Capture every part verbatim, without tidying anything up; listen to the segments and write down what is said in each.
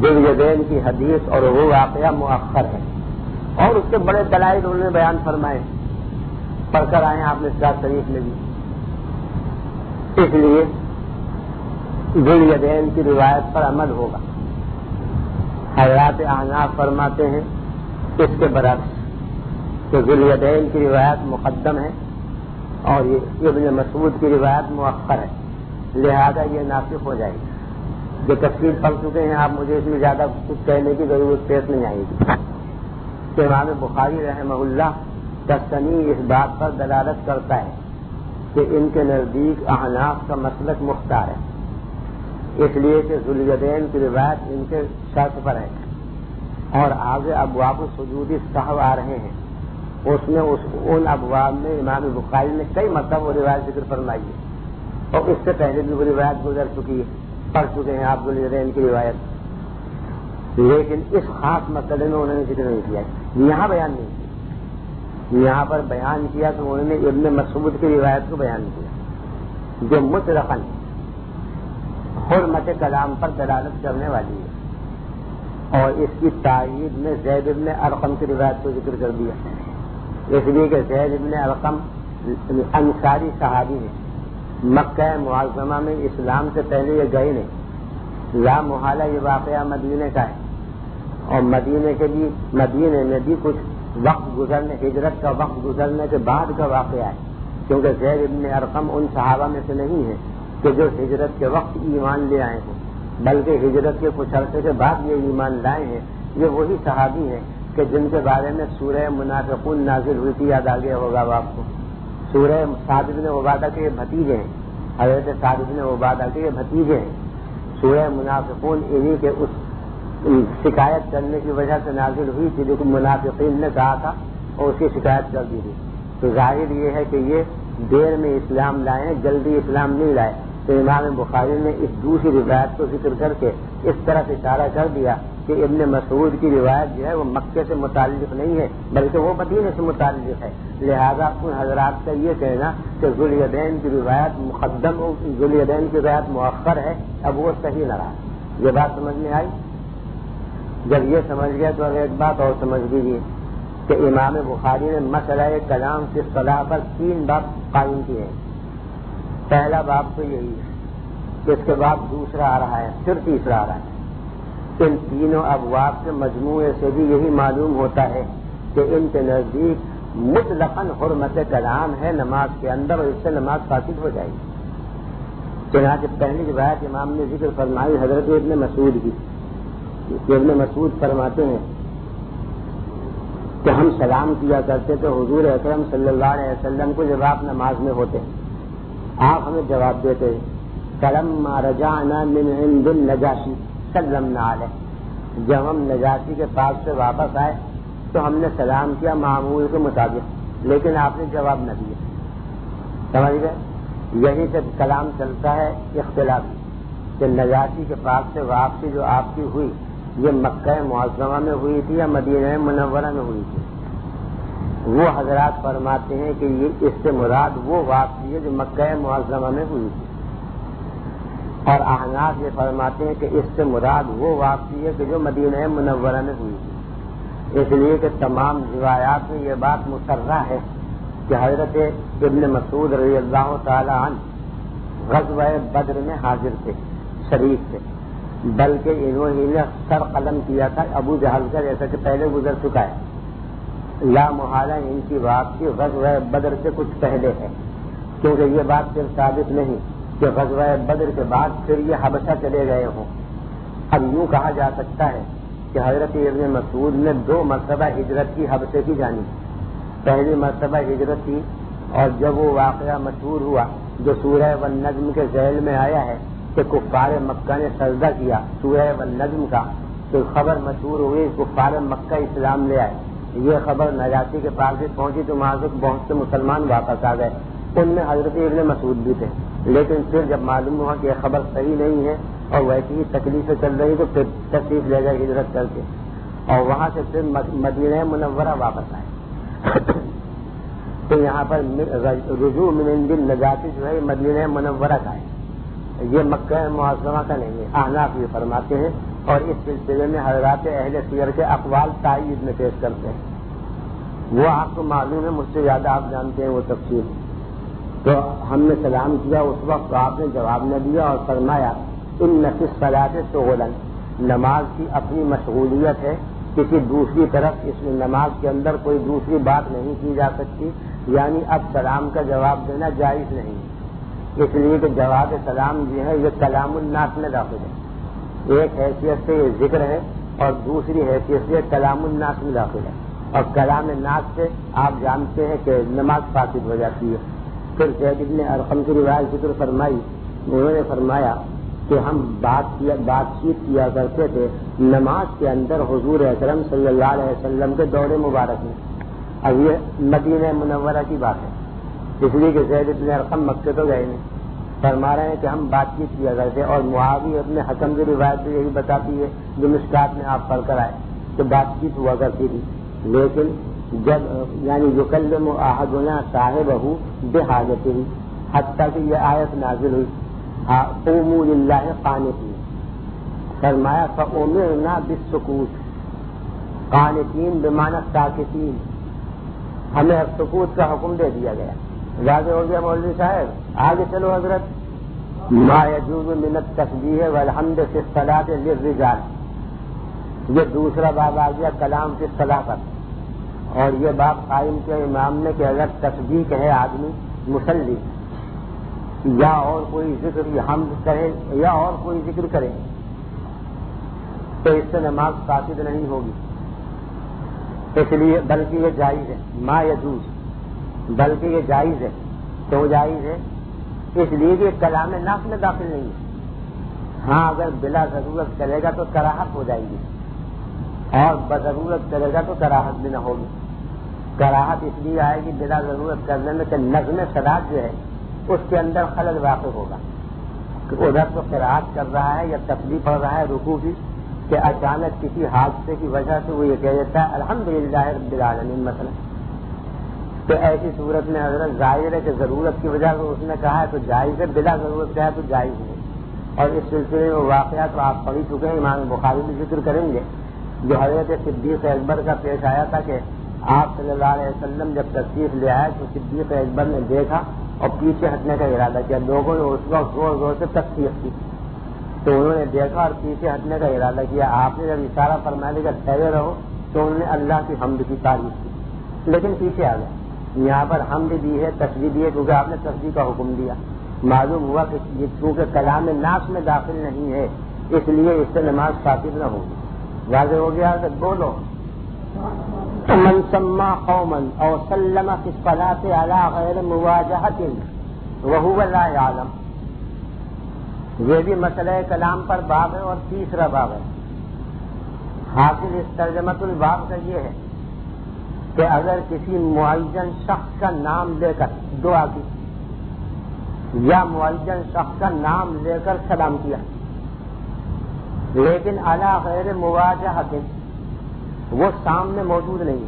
ذوالیدین کی حدیث اور وہ واقعہ مؤخر ہے، اور اس کے بڑے دلائل انہوں نے بیان فرمائے، پڑھ کر آئے آپ نے صحیح شریف میں بھی۔ اس لیے ذوالیدین کی روایت پر عمل ہوگا۔ حضرات احناف فرماتے ہیں اس کے برعکس کہ ذوالیدین کی روایت مقدم ہے اور یہ ابن مسعود کی روایت مؤخر ہے، لہذا یہ ناسخ ہو جائے گی۔ جو تفصیل پڑھ چکے ہیں آپ، مجھے اس میں زیادہ کچھ کہنے کی ضرورت پیش نہیں آئے گی کہ امام بخاری رحمہ اللہ کا صنیع اس بات پر دلالت کرتا ہے کہ ان کے نزدیک احناف کا مسلک مختار ہے، اس لیے کہ ذوالیدین کی روایت ان کے شرط پر ہے، اور آگے ابواب السجود السہو آ رہے ہیں، اس میں اس ان ابواب میں امام بخاری نے کئی مرتبہ وہ روایت ذکر فرمائی ہے، اور اس سے پہلے بھی وہ روایت گزر چکی ہے، پڑھ چکے ہیں آپ ذوالیدین کی روایت، لیکن اس خاص مسئلے میں انہوں نے ذکر نہیں کیا، یہاں بیان نہیں کیا۔ یہاں پر بیان کیا تو انہوں نے ابن مسعود کی روایت کو بیان کیا جو مطلقاً حرمت کلام پر دلالت کرنے والی ہے، اور اس کی تائید میں زید ابن ارقم کی روایت کو ذکر کر دیا، اس لیے کہ زید ابن ارقم انصاری صحابی ہیں، مکہ معظمہ میں اسلام سے پہلے یہ گئے نہیں، لا محالہ یہ واقعہ مدینے کا ہے، اور مدینے کے بھی مدینے میں بھی کچھ وقت گزرنے ہجرت کا وقت گزرنے کے بعد کا واقعہ ہے، کیونکہ زید ابن ارقم ان صحابہ میں سے نہیں ہے کہ جو ہجرت کے وقت ایمان لے آئے ہیں، بلکہ ہجرت کے کچھ عرصے کے بعد یہ ایمان لائے ہیں۔ یہ وہی صحابی ہیں کہ جن کے بارے میں سورہ منافقون نازل ہوئی تھی، یاد آ گیا ہوگا آپ کو، سورہ سعد بن عبادہ کے یہ بھتیجے ہیں، حضرت سعد بن عبادہ کے یہ بھتیجے ہیں، سورہ منافقون انہی کے اس شکایت کرنے کی وجہ سے نازل ہوئی تھی جو کہ منافقین نے کہا تھا اور اس کی شکایت کر دی تھی۔ تو ظاہر یہ ہے کہ یہ دیر میں اسلام لائے ہیں، جلدی اسلام نہیں لائے، تو امام بخاری نے اس دوسری روایت کو ذکر کر کے اس طرح اشارہ کر دیا کہ ابن مسعود کی روایت جو ہے وہ مکے سے متعلق نہیں ہے بلکہ وہ مدینے سے متعلق ہے، لہذا ان حضرات کا یہ کہنا کہ ذوالیدین کی روایت مقدم ہو، ذوالیدین کی روایت مؤخر ہے، اب وہ صحیح نہ رہا۔ یہ بات سمجھ میں آئی؟ جب یہ سمجھ گیا تو اب ایک بات اور سمجھ لیجیے کہ امام بخاری نے مسئلہ کلام کی صلاح پر تین باب قائم کیے ہیں۔ پہلا باب تو یہی ہے، اس کے بعد دوسرا آ رہا ہے، پھر تیسرا آ رہا ہے۔ ان تینوں ابواب کے مجموعے سے بھی یہی معلوم ہوتا ہے کہ ان کے نزدیک مطلقاً حرمت کلام ہے نماز کے اندر، اور اس سے نماز فاسد ہو جائے گی۔ چنانچہ پہلی روایت امام نے ذکر فرمائی حضرت ابن مسعود کی، ابن مسعود فرماتے ہیں کہ ہم سلام کیا کرتے تھے حضور اکرم صلی اللہ علیہ وسلم کو جب آپ نماز میں ہوتے، آپ ہمیں جواب دیتے فلما رجعنا من عند النجاشی سلمنا علیہ، جب ہم نجاشی کے پاس سے واپس آئے تو ہم نے سلام کیا معمول کے مطابق، لیکن آپ نے جواب نہ دیا۔ سمجھ گئے؟ یہی سے کلام چلتا ہے اختلافی کہ نجاشی کے پاس سے واپسی جو آپ کی ہوئی یہ مکہ معظمہ میں ہوئی تھی یا مدینہ منورہ میں ہوئی تھی؟ وہ حضرات فرماتے ہیں کہ یہ اس سے مراد وہ واپسی ہے جو مکہ معظمہ میں ہوئی تھی، اور احناف یہ فرماتے ہیں کہ اس سے مراد وہ واپسی ہے کہ جو مدینہ منورہ میں ہوئی تھی۔ اس لیے کہ تمام روایات میں یہ بات مصرح ہے کہ حضرت ابن مسعود رضی اللہ تعالی عنہ غزوہ بدر میں حاضر تھے، شریک تھے، بلکہ انہوں نے سر قلم کیا تھا ابو جہل کا، جیسا کہ پہلے گزر چکا ہے۔ لا محالہ ان کی واپسی غزوہ بدر سے کچھ پہلے ہے، کیونکہ یہ بات صرف ثابت نہیں کہ غزوہ بدر کے بعد پھر یہ حبشہ چلے گئے ہوں۔ اب یوں کہا جا سکتا ہے کہ حضرت ابن مسعود نے دو مرتبہ ہجرت کی حبشے کی جانب، پہلی مرتبہ ہجرت کی اور جب وہ واقعہ مشہور ہوا جو سورہ والنجم کے ذیل میں آیا ہے کہ کفار مکہ نے سجدہ کیا سورہ والنجم کا، تو خبر مشہور ہوئی کفار مکہ اسلام لے آئے، یہ خبر نجاشی کے پاس بھی پہنچی تو وہاں سے بہت سے مسلمان واپس آ گئے، ان میں حضرت ابن مسعود بھی تھے، لیکن پھر جب معلوم ہوا کہ یہ خبر صحیح نہیں ہے اور ویسی ہی تکلیفیں چل رہی تو پھر تشریف لے گئے ہجرت کر کے، اور وہاں سے پھر مدینہ منورہ واپس آئے۔ تو یہاں پر رجوع من عند النجاشی جو ہے مدینہ منورہ کا ہے، یہ مکہ معظمہ کا نہیں ہے۔ احناف یہ فرماتے ہیں اور اس سلسلے میں حضرات اہل سیر کے اقوال تائید میں پیش کرتے ہیں. وہ آپ کو معلوم ہے، مجھ سے زیادہ آپ جانتے ہیں وہ تفصیل. تو ہم نے سلام کیا، اس وقت آپ نے جواب نہ دیا اور فرمایا ان فی الصلاۃ شغلا، نماز کی اپنی مشغولیت ہے، کسی دوسری طرف اس نماز کے اندر کوئی دوسری بات نہیں کی جا سکتی، یعنی اب سلام کا جواب دینا جائز نہیں، اس لیے کہ جواب سلام جو ہے یہ کلام الناس میں داخل ہے. ایک حیثیت سے یہ ذکر ہے اور دوسری حیثیت سے کلام الناس میں داخل ہے، اور کلام الناس سے آپ جانتے ہیں کہ نماز فاسد ہو جاتی ہے. پھر زید بن ارقم کی روایت ذکر فرمائی، انہوں نے فرمایا کہ ہم بات کیا بات چیت کیا کرتے تھے نماز کے اندر حضور اکرم صلی اللہ علیہ وسلم کے دور مبارک میں. اب یہ مدینہ منورہ کی بات ہے، اس لیے کہ زید بن ارقم مکے تو گئے نہیں. فرما رہے ہیں کہ ہم بات چیت کیا کرتے، اور معاویہ ابن حکم کی روایت بھی یہی بتاتی ہے جو مشکات میں آپ پڑھ کر آئے کہ بات چیت ہوا کرتی تھی. لیکن جب یعنی یکلم احدنا صاحبہ بحاجتہ، حتیٰ کہ یہ آیت نازل ہوئی قوموا للہ قانتین، فرمایا فأمرنا بالسکوت، قانتین بمعنی ساکتین، ہمیں سکوت کا حکم دے دیا گیا. واضح ہو گیا مولوی صاحب؟ آگے چلو حضرت. ما یجوز من التسبیح والحمد فی الصلاۃ للرجال، یہ دوسرا باب آ گیا کلام فی الصلاۃ پر. اور یہ باب قائم کیا امام نے کہ اگر تسبیح کہے آدمی مصلی یا اور کوئی ذکر یا حمد کرے یا اور کوئی ذکر کرے تو اس سے نماز فاسد نہیں ہوگی، اس لیے بلکہ یہ جائز ہے. ما یجوز، بلکہ یہ جائز ہے. تو جائز ہے اس لیے کہ کلام ناس میں داخل نہیں ہے. ہاں اگر بلا ضرورت کرے گا تو کراہت ہو جائے گی، اور بضرورت کرے گا تو کراہت بھی نہ ہوگی. کراہت اس لیے آئے گی بلا ضرورت کرنے میں کہ نظم صلاۃ جو ہے اس کے اندر خلل واقع ہوگا، کہ ادھر تو قرأت کر رہا ہے یا تسبیح پڑھ رہا ہے رکوع کی، کہ اچانک کسی حادثے کی وجہ سے وہ یہ کہہ دیتا ہے الحمدللہ رب العالمین مثلا. تو ایسی صورت میں حضرت ظاہر ہے کہ ضرورت کی وجہ سے اس نے کہا ہے تو جائز ہے، بلا ضرورت کہا ہے تو جائز نہیں. اور اس سلسلے میں واقعات تو آپ پڑھی چکے ہیں، امام بخاری بھی ذکر کریں گے، جو حضرت صدیق اکبر کا پیش آیا تھا کہ آپ صلی اللہ علیہ وسلم جب تشریف لے آئے تو صدیق اکبر نے دیکھا اور پیچھے ہٹنے کا ارادہ کیا. لوگوں نے اس وقت زور زور سے تصدیق کی تو انہوں نے دیکھا اور پیچھے ہٹنے کا ارادہ کیا. آپ نے جب اشارہ فرمانے کا ٹھہرے رہو تو انہوں نے اللہ کی حمد کی تعریف کی، لیکن پیچھے آ گئے. یہاں پر حمد دی ہے، تسبیح دی ہے، کیونکہ آپ نے تسبیح کا حکم دیا. معلوم ہوا کہ یہ چونکہ کلام ناس میں داخل نہیں ہے اس لیے اس سے نماز فاسد نہ ہوگی. واضح ہو گیا کہ بولو. من سمى قوما او سلم في الصلاة على غير مواجهة وهو لا يعلم، یہ بھی مسئلہ کلام پر باب ہے. اور تیسرا باب ہے حاصل اس ترجمۃ الباب کا یہ ہے کہ اگر کسی معین شخص کا نام لے کر دعا کی یا معین شخص کا نام لے کر سلام کیا لیکن علی غیر مواجہۃ، وہ سامنے موجود نہیں،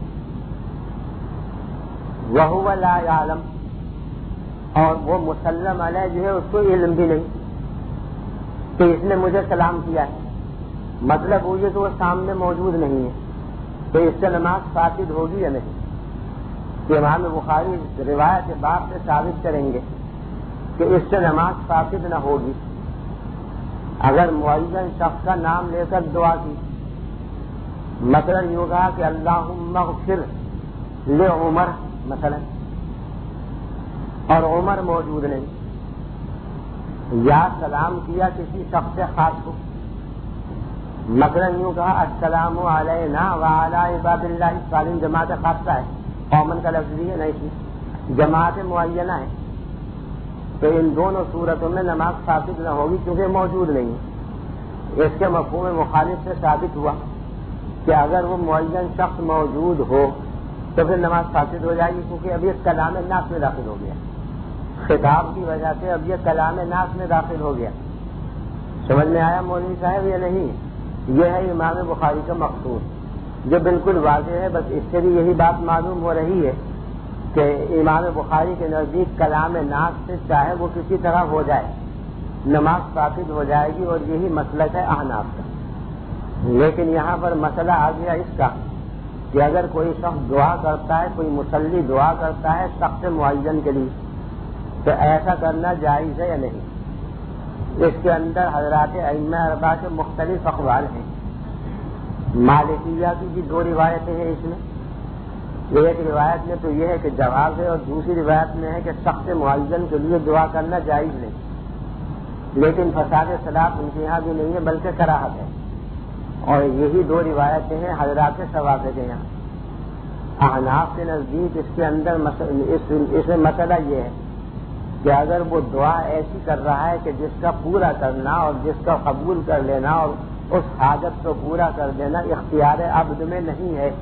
وہو لا یعلم، اور وہ مسلم علیہ جو ہے اس کو علم بھی نہیں کہ اس نے مجھے سلام کیا ہے، مطلب وہ یہ کہ وہ سامنے موجود نہیں ہے، تو اس سے نماز فاسد ہوگی یا نہیں؟ کہ امام بخاری روایت باب سے ثابت کریں گے کہ اس سے نماز فاسد نہ ہوگی اگر معین شخص کا نام لے کر دعا کی. مثلا یوں کہا کہ اللہم اغفر لعمر مثلا، اور عمر موجود نہیں، یا سلام کیا کسی شخص خاص کو، مثلا یوں کہا السلام علینا وعلی عباد اللہ الصالحین، جماعت خاصہ ہے، قومن کا لفظ بھی ہے نہیں، جماعت معینہ ہے. تو ان دونوں صورتوں میں نماز ثابت نہ ہوگی کیونکہ موجود نہیں ہے. اس کے مفہوم مخالف سے ثابت ہوا کہ اگر وہ معین شخص موجود ہو تو پھر نماز فاسد ہو جائے گی، کیونکہ اب یہ کلام ناس میں داخل ہو گیا، خطاب کی وجہ سے اب یہ کلام ناس میں داخل ہو گیا. سمجھ میں آیا مولوی صاحب یا نہیں؟ یہ ہے امام بخاری کا مقصود جو بالکل واضح ہے. بس اس سے بھی یہی بات معلوم ہو رہی ہے کہ امام بخاری کے نزدیک کلام ناس سے چاہے وہ کسی طرح ہو جائے نماز فاسد ہو جائے گی، اور یہی مسلک ہے احناف کا. لیکن یہاں پر مسئلہ آ گیا اس کا کہ اگر کوئی شخص دعا کرتا ہے، کوئی مصلی دعا کرتا ہے شخص معین کے لیے، تو ایسا کرنا جائز ہے یا نہیں؟ اس کے اندر حضرات ائمہ اربعہ کے مختلف اقوال ہیں۔ مالکیہ کی بھی دو روایتیں ہیں اس میں، ایک روایت میں تو یہ ہے کہ جواز ہے، اور دوسری روایت میں ہے کہ شخص معین کے لیے دعا کرنا جائز نہیں، لیکن فساد صلاح ان کے یہاں بھی نہیں ہے بلکہ کراہت ہے، اور یہی دو روایتیں ہیں حضرات ثوابے کے یہاں۔ احناف کے نزدیک اس کے اندر اس میں مسئلہ یہ ہے کہ اگر وہ دعا ایسی کر رہا ہے کہ جس کا پورا کرنا اور جس کا قبول کر لینا اور اس حاجت کو پورا کر دینا اختیار عبد میں نہیں ہے،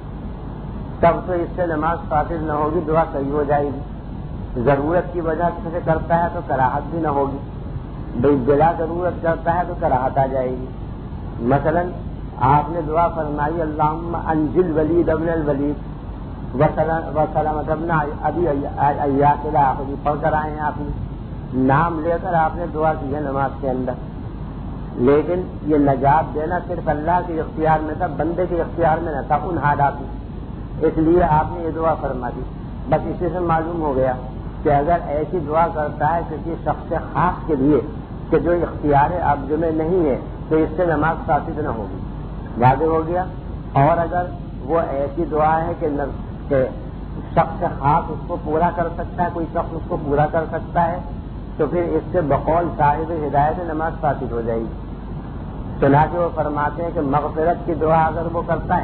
تب تو اس سے نماز فاسد نہ ہوگی، دعا صحیح ہو جائے گی۔ ضرورت کی وجہ سے کرتا ہے تو کراہت بھی نہ ہوگی، بھائی بلا ضرورت کرتا ہے تو کراہت آ جائے گی۔ مثلا آپ نے دعا فرمائی اللہم انجل ولید ابن الولید وسلامت ابن ابی ایاس الاخری، پڑھ کر آئے ہیں آپ نے، نام لے کر آپ نے دعا کی ہے نماز کے اندر، لیکن یہ نجات دینا صرف اللہ کے اختیار میں تھا، بندے کے اختیار میں نہ تھا ان حالات میں، اس لیے آپ نے یہ دعا فرما دی۔ بس اسی سے معلوم ہو گیا کہ اگر ایسی دعا کرتا ہے کسی شخص خاص کے لیے کہ جو اختیار عبد میں نہیں ہے تو اس سے نماز فاسد نہ ہوگی، واضح ہو گیا۔ اور اگر وہ ایسی دعا ہے کہ کہ شخص خاص اس کو پورا کر سکتا ہے، کوئی شخص اس کو پورا کر سکتا ہے، تو پھر اس سے بقول صاحب ہدایت نماز فاسد ہو جائے گی۔ چنانچہ وہ فرماتے ہیں کہ مغفرت کی دعا اگر وہ کرتا ہے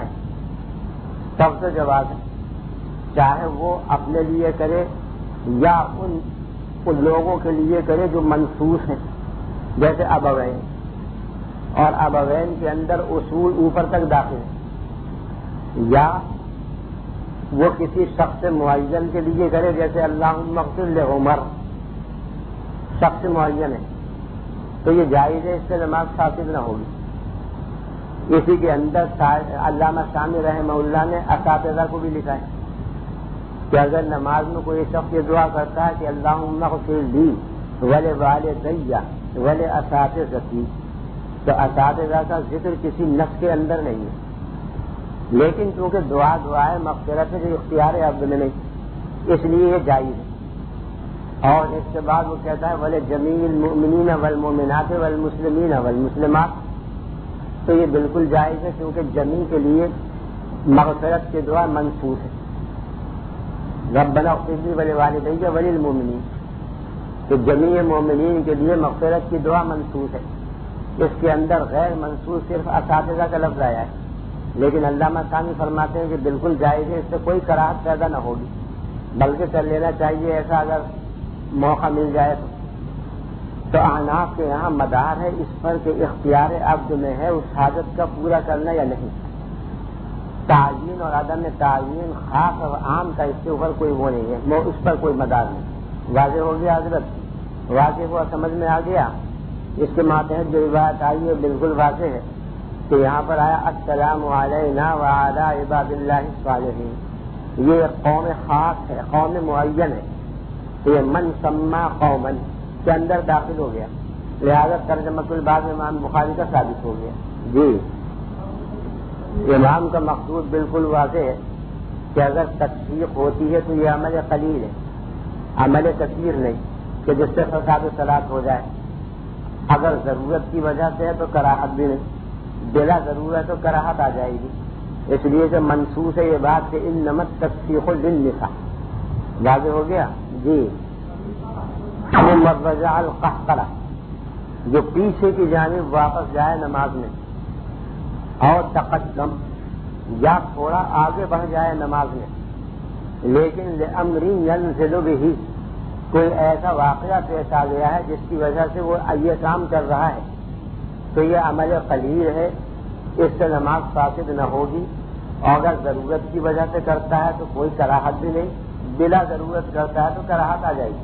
تب تو جواز ہے، چاہے وہ اپنے لیے کرے یا ان ان لوگوں کے لیے کرے جو منصوص ہیں، جیسے ابوین، اور ابوین کے اندر اصول اوپر تک داخل ہے، یا وہ کسی شخص معین کے لیے کرے، جیسے اللہم اغفر لعمر، شخص معین ہے تو یہ جائز ہے، اس سے نماز فاسد نہ ہوگی۔ اسی کے اندر علامہ شامی رحمہ اللہ نے اساتذہ کو بھی لکھا ہے کہ اگر نماز میں کوئی شخص یہ دعا کرتا ہے کہ اللہم اغفر لی ولوالدی ولاساتذتی، تو اساتذہ کا ذکر کسی نص کے اندر نہیں ہے، لیکن چونکہ دعا دعا ہے مغفرت ہے جو اختیار عبد میں نہیں، اس لیے یہ جائز ہے۔ اور اس کے بعد وہ کہتا ہے ولی جمیع المؤمنین والمؤمنات والمسلمین والمسلمات، تو یہ بالکل جائز ہے کیونکہ جمیع کے لیے مغفرت کی دعا منصوص ہے، ربنا اغفر لی ولوالدی وللمؤمنین، تو جمیع مومنین کے لیے مغفرت کی دعا منصوص ہے۔ اس کے اندر غیر منصوص صرف اساتذہ کا لفظ آیا ہے، لیکن علامہ ثانی فرماتے ہیں کہ بالکل جائز ہے، اس سے کوئی کراہت پیدا نہ ہوگی، بلکہ کر لینا چاہیے ایسا اگر موقع مل جائے تو۔ تو احناف کے یہاں مدار ہے اس پر کہ اختیار عبد میں ہے اس حاجت کا پورا کرنا یا نہیں، تعین اور عدم تعین خاص اور عام کا اس کے اوپر کوئی وہ نہیں ہے، اس پر کوئی مدار نہیں۔ واضح ہو گیا حضرت؟ واضح ہوا، سمجھ میں آ گیا؟ اس کے ماتحت جو روایت آئی ہے بالکل واضح ہے کہ یہاں پر آیا السلام علینا وعلی عباد اللہ الصالحین، یہ قوم خاص ہے، قوم معین ہے، یہ من سما قومن کے اندر داخل ہو گیا، لہذا ترجمۃ الباب امام بخاری کا ثابت ہو گیا۔ جی، امام کا مقصود بالکل واضح ہے کہ اگر تصدیق ہوتی ہے تو یہ عمل قلیل ہے، عمل کثیر نہیں کہ جس سے فساد و صلاح ہو جائے۔ اگر ضرورت کی وجہ سے ہے تو کراہت بھی نہیں، بلا ضرورت تو کراہت آ جائے گی، اس لیے کہ منصوص ہے یہ بات کہ انما التصدیق للنساء۔ واضح ہو گیا؟ جی۔ مرجع القہقرہ، جو پیچھے کی جانب واپس جائے نماز میں، اور تقدم یا تھوڑا آگے بڑھ جائے نماز میں، لیکن لامر ینزل بہ، کوئی ایسا واقعہ پیش آ گیا ہے جس کی وجہ سے وہ یہ کام کر رہا ہے، تو یہ عمل قلیل ہے، اس سے نماز فاسد نہ ہوگی، اور اگر ضرورت کی وجہ سے کرتا ہے تو کوئی کراہت بھی نہیں، بلا ضرورت کرتا ہے تو کراہت آ جائے گی۔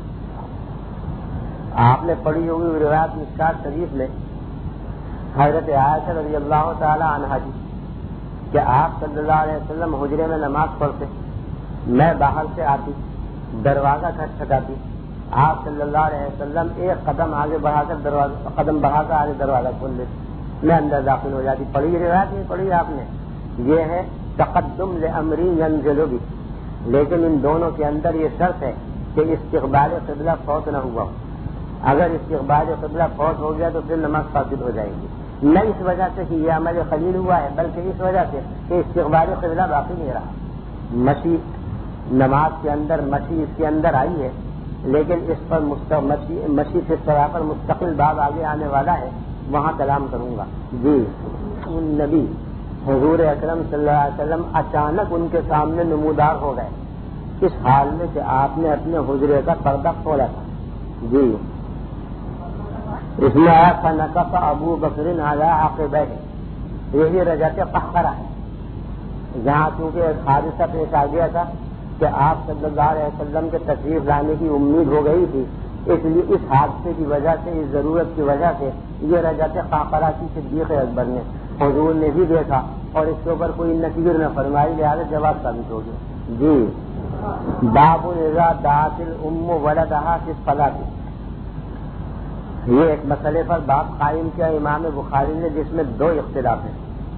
آپ نے پڑھی ہوگی روایت مشکات شریف میں حضرت عائشہ رضی اللہ تعالی عنہا جی کہ آپ صلی اللہ علیہ وسلم حجرے میں نماز پڑھتے، میں باہر سے آتی، دروازہ کھٹکھٹاتی، آپ صلی اللہ علیہ وسلم ایک قدم آگے بڑھا کر دروازہ قدم بڑھا کر آگے دروازہ کھول لیتے، میں اندر داخل ہو جاتی. پڑھی روایت نہیں پڑھی آپ نے؟ یہ ہے تقدم لامری ینزل بھی، لیکن ان دونوں کے اندر یہ شرط ہے کہ استقبال قبلہ فوت نہ ہوا. اگر استقبال قبلہ فوت ہو گیا تو پھر نماز فاسد ہو جائے گی. نہ اس وجہ سے کہ یہ عمل خلیل ہوا ہے، بلکہ اس وجہ سے کہ استقبال قبلہ باقی نہیں رہا. مشی نماز کے اندر مشی اس کے اندر آئی ہے، لیکن اس پر مشی, مشی سے طرح پر مستقل باب آگے آنے والا ہے، وہاں کلام کروں گا. جی نبی حضور اکرم صلی اللہ علیہ وسلم اچانک ان کے سامنے نمودار ہو گئے، اس حال میں کہ آپ نے اپنے حجرے کا پردہ کھولا تھا. جی اس میں آیا تھا نقص ابو بکر علی عقبیہ، یہی رجعت قہقرہ ہے، جہاں چونکہ ایک حادثہ پیش آ گیا تھا کہ آپ صلی اللہ علیہ وسلم کے تشریف لانے کی امید ہو گئی تھی، اس لیے اس حادثے کی وجہ سے، اس ضرورت کی وجہ سے یہ رجعت قہقرہ کی صدیق اکبر نے حضور نے بھی دیکھا اور اس کے اوپر کوئی نکیر نہ فرمائی، لہٰذا جواب ثابت ہو گیا. جی باب اذا دعت الام ولدها فی الصلاۃ، یہ ایک مسئلے پر باب قائم کیا امام بخاری نے جس میں دو اختلاف ہیں،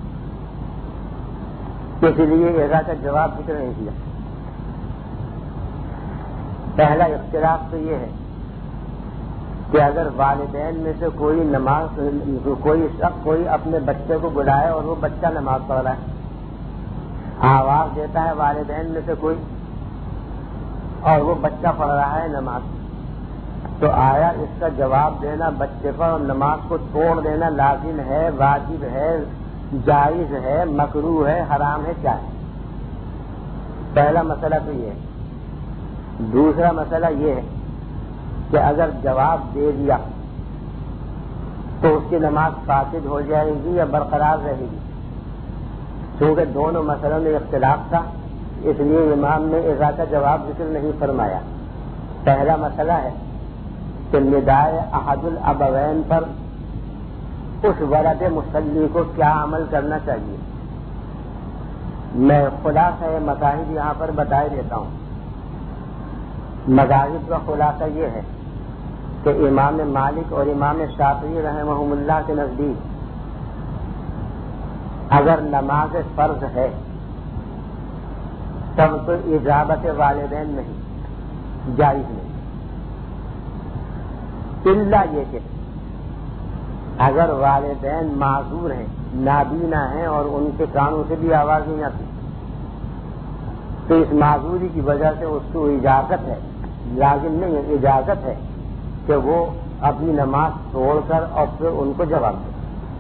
اس لیے اذا کا جواب ذکر نہیں کیا. پہلا اختلاف تو یہ ہے کہ اگر والدین میں سے کوئی نماز کوئی شخص کوئی اپنے بچے کو بلائے اور وہ بچہ نماز پڑھ رہا ہے، آواز دیتا ہے والدین میں سے کوئی اور وہ بچہ پڑھ رہا ہے نماز، تو آیا اس کا جواب دینا بچے پر اور نماز کو توڑ دینا لازم ہے، واجب ہے، جائز ہے، مکروہ ہے، حرام ہے، کیا ہے؟ پہلا مسئلہ تو یہ ہے. دوسرا مسئلہ یہ ہے کہ اگر جواب دے دیا تو اس کی نماز فاسد ہو جائے گی یا برقرار رہے گی. چونکہ دونوں مسئلوں میں اختلاف تھا، اس لیے امام نے اذا کا جواب ذکر نہیں فرمایا. پہلا مسئلہ ہے کہ ندائے احد الابوین پر اس ولد مصلی کو کیا عمل کرنا چاہیے. میں خلاصہ مذاہب یہاں پر بتائے دیتا ہوں. مذاہب کا خلاصہ یہ ہے کہ امام مالک اور امام شافعی رحمہم اللہ کے نزدیک اگر نماز فرض ہے تب تو اجابت والدین نہیں، جائز نہیں، الا یہ کہ اگر والدین معذور ہیں، نابینا ہیں اور ان کے کانوں سے بھی آواز نہیں آتی، تو اس معذوری کی وجہ سے اس کو اجازت ہے، لازم نہیں ہے، اجازت ہے کہ وہ اپنی نماز توڑ کر اور پھر ان کو جواب دے.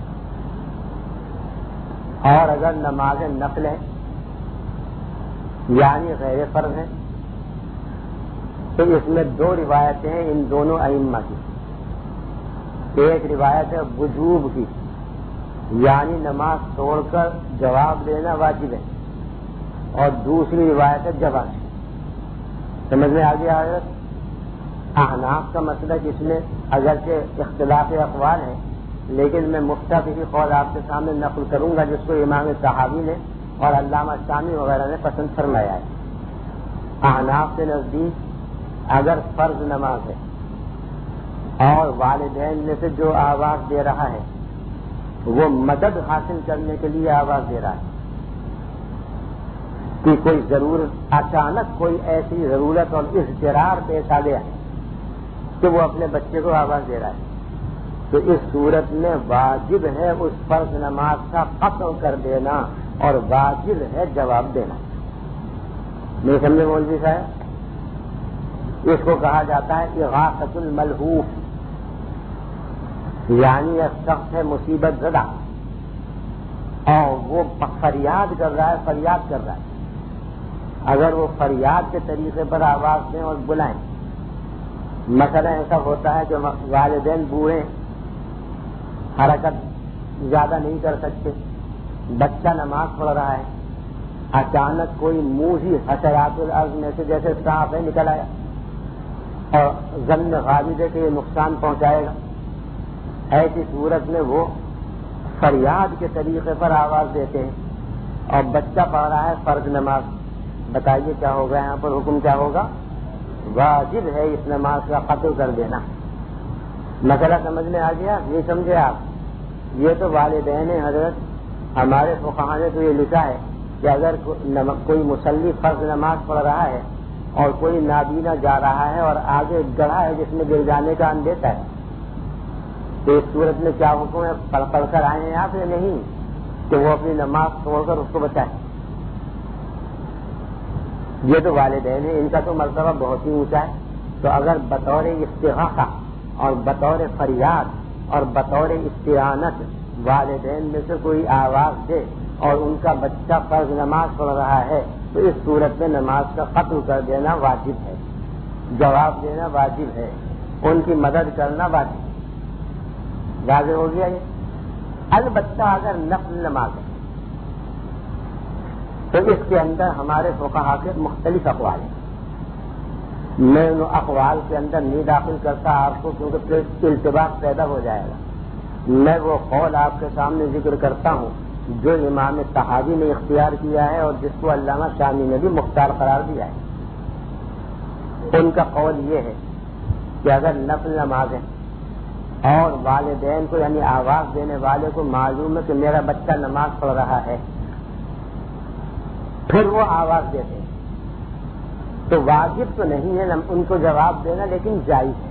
اور اگر نماز نفل ہے یعنی غیر فرض ہے تو اس میں دو روایتیں ہیں ان دونوں ائمہ کی. ایک روایت ہے وجوب کی، یعنی نماز توڑ کر جواب دینا واجب ہے، اور دوسری روایت ہے جواز کی. سمجھ میں آگے آئے. احناف کا مسئلہ جس میں اگرچہ اختلاف اقوال ہے لیکن میں مختلف قول آپ کے سامنے نقل کروں گا جس کو امام صحابی نے اور علامہ شامی وغیرہ نے پسند فرمایا ہے. احناف کے نزدیک اگر فرض نماز ہے اور والدین میں سے جو آواز دے رہا ہے وہ مدد حاصل کرنے کے لیے آواز دے رہا ہے کہ کوئی ضرورت اچانک کوئی ایسی ضرورت اور اضطرار پیش آ گیا ہے کہ وہ اپنے بچے کو آواز دے رہا ہے، تو اس صورت میں واجب ہے اس فرض نماز کا قطع کر دینا اور واجب ہے جواب دینا. نہیں سمجھے مولوی صاحب؟ اس کو کہا جاتا ہے اغاثۃ الملہوف، یعنی ایک شخص ہے مصیبت زدہ اور وہ فریاد کر رہا ہے فریاد کر رہا ہے اگر وہ فریاد کے طریقے پر آواز دیں اور بلائیں. مثلا ایسا ہوتا ہے کہ والدین بوڑھے حرکت زیادہ نہیں کر سکتے، بچہ نماز پڑھ رہا ہے، اچانک کوئی موذی حشرات الارض میں سے جیسے سانپ ہے نکل آیا اور ظن غالب ہے کہ یہ نقصان پہنچائے گا. ایسی صورت میں وہ فریاد کے طریقے پر آواز دیتے ہیں اور بچہ پڑھ رہا ہے فرض نماز. بتائیے کیا ہوگا یہاں پر؟ حکم کیا ہوگا؟ واجب ہے اس نماز کا قطع کر دینا. مسئلہ سمجھ میں آ گیا؟ یہ سمجھے آپ؟ یہ تو والدین حضرت ہمارے فقہاء نے تو یہ لکھا ہے کہ اگر کوئی مصلی فرض نماز پڑھ رہا ہے اور کوئی نابینا جا رہا ہے اور آگے گڑھا ہے جس میں گر جانے کا اندیشہ ہے تو اس صورت میں کیا حکم ہے؟ پڑھ پڑھ کر آئے ہیں آپ یا نہیں کہ وہ اپنی نماز چھوڑ کر اس کو بچائے؟ یہ تو والدین ہیں، ان کا تو مرتبہ بہت ہی اونچا ہے. تو اگر بطور استغاثہ اور بطور فریاد اور بطور استعانت والدین میں سے کوئی آواز دے اور ان کا بچہ فرض نماز پڑھ رہا ہے تو اس صورت میں نماز کا قطع کر دینا واجب ہے، جواب دینا واجب ہے، ان کی مدد کرنا واجب ہے. واضح ہو گیا یہ؟ البتہ اگر نفل نماز ہے تو اس کے اندر ہمارے فقہاء کے مختلف اقوال ہیں. میں ان اقوال کے اندر نہیں داخل کرتا آپ کو کیونکہ پھر التباس پیدا ہو جائے گا. میں وہ قول آپ کے سامنے ذکر کرتا ہوں جو امام طحاوی نے اختیار کیا ہے اور جس کو علامہ شامی نے بھی مختار قرار دیا ہے. ان کا قول یہ ہے کہ اگر نفل نماز ہے اور والدین کو یعنی آواز دینے والے کو معلوم ہے کہ میرا بچہ نماز پڑھ رہا ہے پھر وہ آواز دیتے ہیں تو واجب تو نہیں ہے ان کو جواب دینا، لیکن جائز ہے.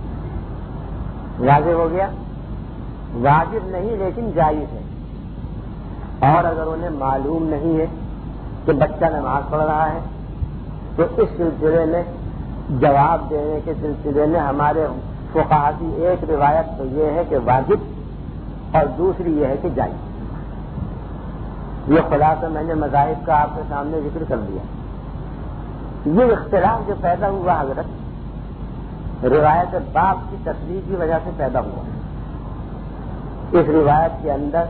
واضح ہو گیا؟ واجب نہیں لیکن جائز ہے. اور اگر انہیں معلوم نہیں ہے کہ بچہ نماز پڑھ رہا ہے تو اس سلسلے میں جواب دینے کے سلسلے میں ہمارے فقہاء کی ایک روایت تو یہ ہے کہ واجب اور دوسری یہ ہے کہ جائز. یہ خلاصہ میں نے مذاہب کا آپ کے سامنے ذکر کر دیا. یہ اختلاف جو پیدا ہوا حضرت روایت باپ کی تصریح کی وجہ سے پیدا ہوا. اس روایت کے اندر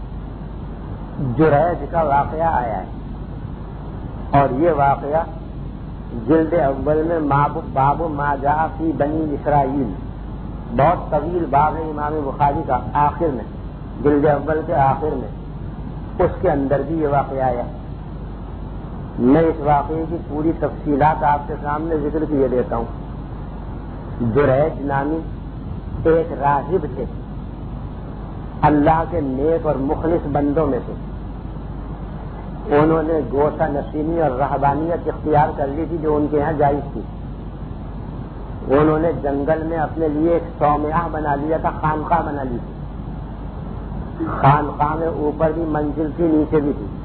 جریج کا واقعہ آیا ہے اور یہ واقعہ جلد اول میں باب ما جاء فی بنی اسرائیل، بہت طویل باب ہے امام بخاری کا، آخر میں جلد اول کے آخر میں اس کے اندر بھی یہ واقعہ آیا. میں اس واقعے کی پوری تفصیلات آپ کے سامنے ذکر کیے دیتا ہوں. جریج نامی ایک راہب تھے، اللہ کے نیک اور مخلص بندوں میں سے. انہوں نے گوشہ نشینی اور رہبانیت اختیار کر لی تھی جو ان کے یہاں جائز تھی. انہوں نے جنگل میں اپنے لیے ایک صومعہ بنا لیا تھا، خانقاہ بنا لی تھی. خانقاہ میں اوپر بھی منزل تھی، نیچے بھی تھی.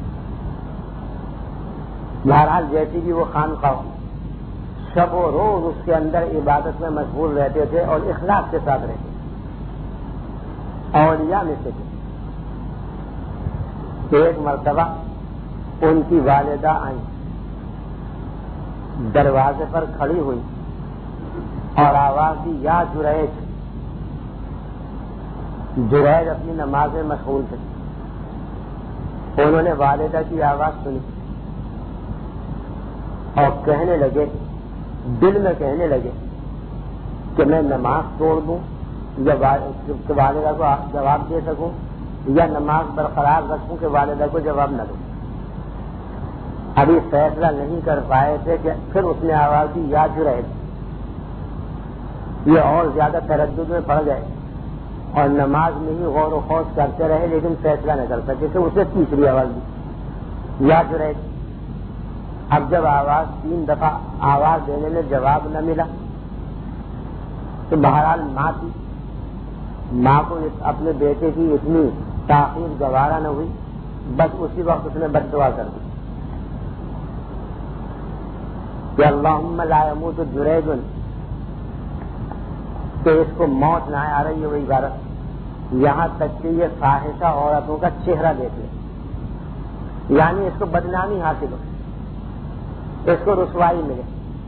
بہرحال جیسی بھی وہ خانقاہ ہو، شب و روز اس کے اندر عبادت میں مشغول رہتے تھے اور اخلاص کے ساتھ رہتے تھے. اولیاء میں سے تھے. ایک مرتبہ ان کی والدہ آئیں، دروازے پر کھڑی ہوئی اور آواز دی یا جریج. جریج اپنی نماز میں مشغول تھے. انہوں نے والدہ کی آواز سنی اور کہنے لگے، دل میں کہنے لگے کہ میں نماز توڑ دوں یا والدہ کو جواب دے سکوں یا نماز برقرار رکھوں کہ والدہ کو جواب نہ دوں. ابھی فیصلہ نہیں کر پائے تھے کہ پھر اس نے آواز دی یا جریج. یہ اور زیادہ تردد میں پڑ گئے اور نماز میں ہی غور و خوض کرتے رہے لیکن فیصلہ نہ کر سکے. تو اسے تیسری آواز دی یا جریج. اب جب آواز تین دفعہ آواز دینے میں جواب نہ ملا تو بہرحال ماں تھی، ماں کو اپنے بیٹے کی اتنی تاخیر گوارا نہ ہوئی، بس اسی وقت اس نے بد دعا کر دی کہ اللہم لا یموت جریج، کہ اس کو موت نہ آ رہی ہے وہ عبارت، یہاں تک کہ یہ فاحشہ عورتوں کا چہرہ دیکھ لے، یعنی اس کو بدنامی حاصل ہو، اس کو رسوائی ملے.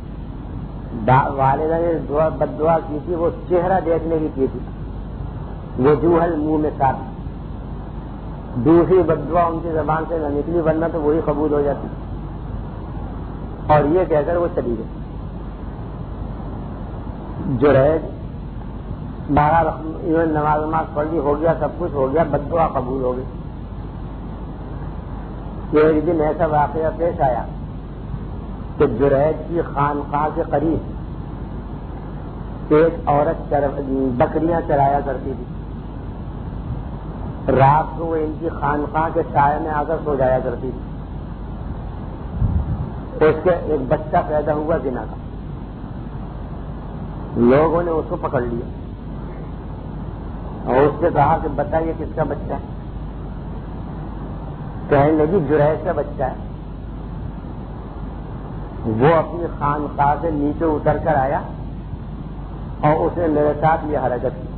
والدہ نے بد دعا کی تھی، وہ چہرہ دیکھنے کی کی تھی، وجوہ المنہ میں ثابت. دوسری بد دعا ان کی زبان سے نہ نکلی ورنہ تو وہی قبول ہو جاتی. اور یہ کہہ کر وہ چلی گئی. جریج بارہ انہوں نے نماز نماز پڑھ لی، ہو گیا سب کچھ ہو گیا، بد دعا قبول ہو گئی. ایک دن ایسا واقعہ پیش آیا کہ جریج کی خانقاہ کے قریب ایک عورت بکریاں چرایا کرتی تھی. رات کو وہ ان کی خانقاہ کے سائے میں آ کر سو جایا کرتی تھی. اس کے ایک بچہ پیدا ہوا زنا کا. لوگوں نے اس کو پکڑ لیا اور اس سے کہا کہ بتائیے کس کا بچہ ہے. کہنے لگی جریج کا بچہ ہے. وہ اپنی خانقاہ سے نیچے اتر کر آیا اور اس نے میرے ساتھ یہ حرکت کی.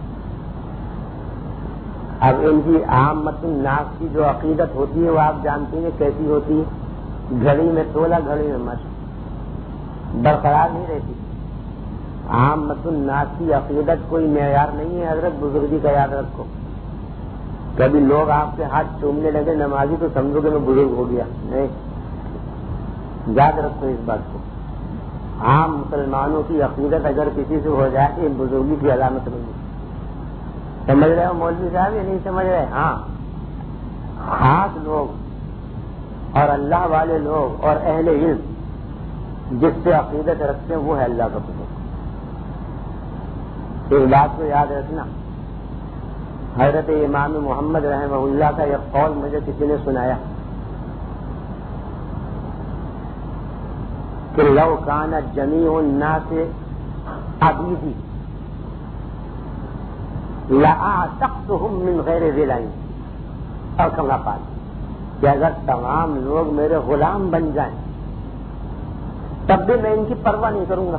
اب ان کی عامت الناس کی جو عقیدت ہوتی ہے وہ آپ جانتی ہیں کیسی ہوتی ہے. گھڑی میں تولا گھڑی میں مشق, برقرار نہیں رہتی. عامت الناس کی عقیدت کوئی معیار نہیں ہے. حضرت بزرگی کا یاد رکھو. کبھی لوگ آپ کے ہاتھ چومنے لگے نمازی تو سمجھو کہ میں بزرگ ہو گیا. نہیں, یاد رکھو اس بات کو. عام مسلمانوں کی عقیدت اگر کسی سے ہو جائے تو بزرگی کی علامت نہیں ہے. سمجھ رہے ہو مولوی صاحب یا نہیں سمجھ رہے؟ ہاں, خاص لوگ اور اللہ والے لوگ اور اہل علم جس سے عقیدت رکھتے ہیں وہ ہے اللہ کا بزرگ. اس بات کو یاد رکھنا. حضرت امام محمد رحمہ اللہ کا یہ قول مجھے کسی نے سنایا کہ لو کان جمیع الناس عبیدی لأعتقتهم من غیر ذلائن. اور کما قال کہ اگر تمام لوگ میرے غلام بن جائیں تب بھی میں ان کی پرواہ نہیں کروں گا.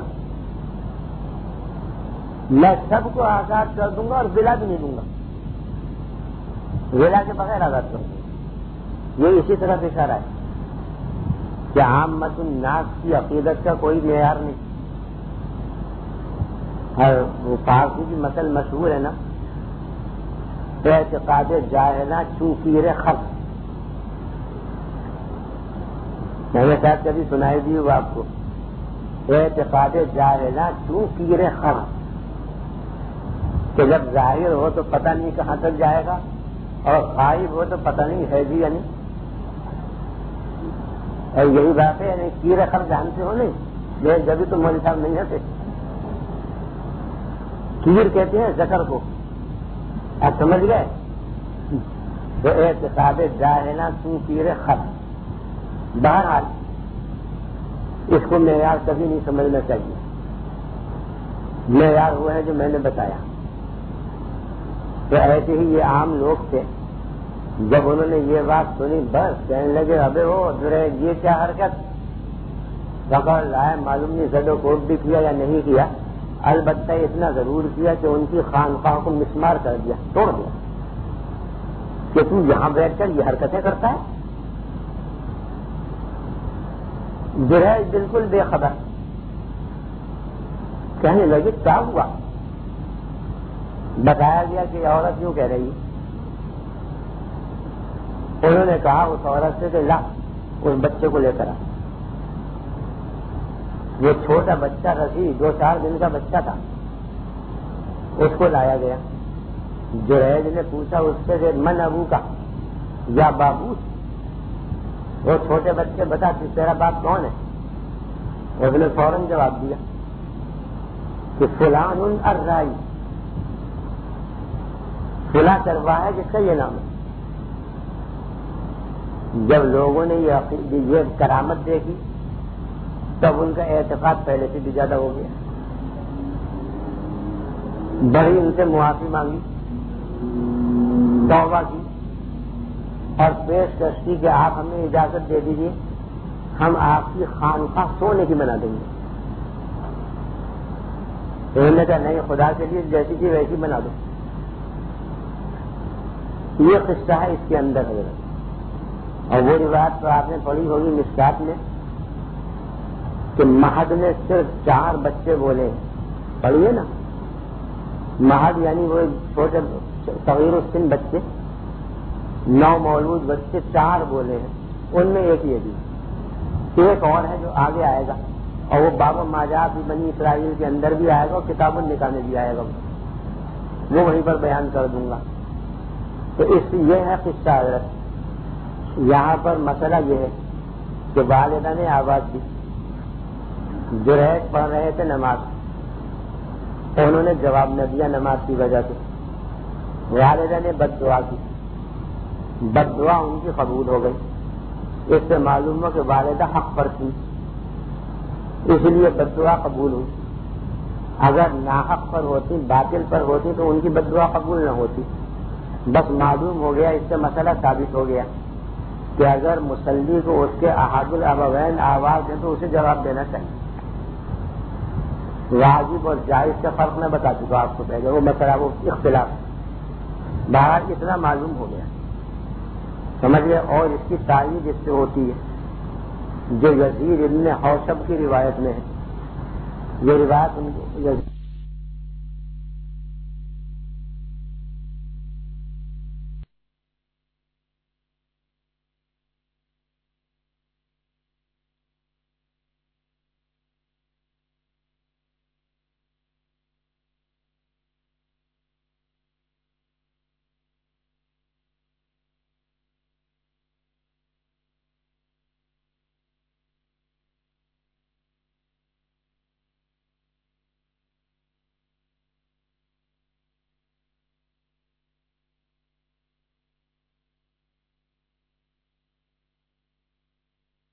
میں سب کو آزاد کر دوں گا اور ولا بھی نہیں دوں گا. ولا کے بغیر آزاد کروں گا. یہ اسی طرح سے اشارہ ہے کہ عامت الناس کی عقیدت کا کوئی معیار نہیں. اور وہ فارسی کی مثل مشہور ہے نا, اعتقاد جاہلہ چوں پیر خلق. میں نے شاید کبھی سنائی دی وہ آپ کو. اعتقاد جاہلہ چوں پیر خلق, کہ جب ظاہر ہو تو پتہ نہیں کہاں تک جائے گا اور غائب ہو تو پتہ نہیں ہے بھی یا نہیں. اور یہی بات ہے, یعنی پیر خلق جانتے ہو نہیں, یہ جبھی تو مولوی صاحب نہیں ہوتے. پیر کہتے ہیں ذکر کو. آپ سمجھ گئے؟ تو اعتقاد جاہلہ چوں پیر خلق. بہرحال اس کو معیار کبھی نہیں سمجھنا چاہیے. معیار ہوا ہے جو میں نے بتایا. تو ایسے ہی یہ عام لوگ تھے, جب انہوں نے یہ بات سنی بس کہنے لگے ابے وہ درے یہ کیا حرکت. پکڑ لائے, معلوم نہیں زد و کوٹ بھی کیا یا نہیں کیا, البتہ اتنا ضرور کیا کہ ان کی خانقاہ کو مسمار کر دیا, توڑ دیا کہ تو یہاں بیٹھ کر یہ حرکتیں کرتا ہے. جرائج بالکل بے خبر. کہنے لگے کیا ہوا. بتایا گیا کہ عورت کیوں کہہ رہی. انہوں نے کہا اس عورت سے کہ لا اس بچے کو لے کر آ. وہ چھوٹا بچہ رسی دو چار دن کا بچہ تھا, اس کو لایا گیا. جریج نے پوچھا اس سے کہ من ابو کا یا بابو. وہ چھوٹے بچے بتا تیرا باپ کون ہے. اس نے فوراً جواب دیا کہ فلان الرائی, فلاں چرواہا ہے جس کا یہ نام ہے. جب لوگوں نے یہ کرامت دیکھی تب ان کا اعتقاد پہلے سے بھی زیادہ ہو گیا. بڑی ان سے معافی مانگی, توبہ کی اور پیشکش کی کہ آپ ہمیں اجازت دے دیجیے, ہم آپ کی خانقاہ سونے کی بنا دیں گے. انہوں نے کہا نہیں, خدا کے لیے جیسی کی ویسی بنا دو. یہ قصہ ہے اس کے اندر ہے. اور وہ روایت تو آپ نے پڑھی ہوگی مشکات میں کہ مہد نے صرف چار بچے بولے. پڑھیے نا, مہد یعنی وہ چھوٹے صغیر السن بچے, نو مولود بچے چار بولے ہیں. ان میں ایک یہ بھی, ایک اور ہے جو آگے آئے گا اور وہ باب ماجات بھی بنی اسرائیل کے اندر بھی آئے گا اور کتاب النکاح میں بھی آئے گا. وہ وہیں پر بیان کر دوں گا. تو اس یہ ہے قصہ حضرت. یہاں پر مسئلہ یہ ہے کہ والدہ نے آواز دی, جریج پڑھ رہے تھے نماز, انہوں نے جواب نہ دیا نماز کی وجہ سے. والدہ نے بد دعا کی، بد دعا ان کی قبول ہو گئی، اس سے معلوم ہو کہ والدہ حق پر تھی، اس لیے بد دعا قبول ہوئی۔ اگر ناحق پر ہوتی، باطل پر ہوتی تو ان کی بد دعا قبول نہ ہوتی۔ بس معلوم ہو گیا، اس سے مسئلہ ثابت ہو گیا کہ اگر مصلی کو اس کے احد الابوین آواز دیں تو اسے جواب دینا چاہیے۔ واجب اور جائز کا فرق میں بتا چکا آپ کو پہلے، وہ مسئلہ وہ اختلاف بہرحال اتنا معلوم ہو گیا، سمجھ گئے۔ اور اس کی تائید اس سے ہوتی ہے جو یزید ابن حوشب کی روایت میں ہے، یہ روایت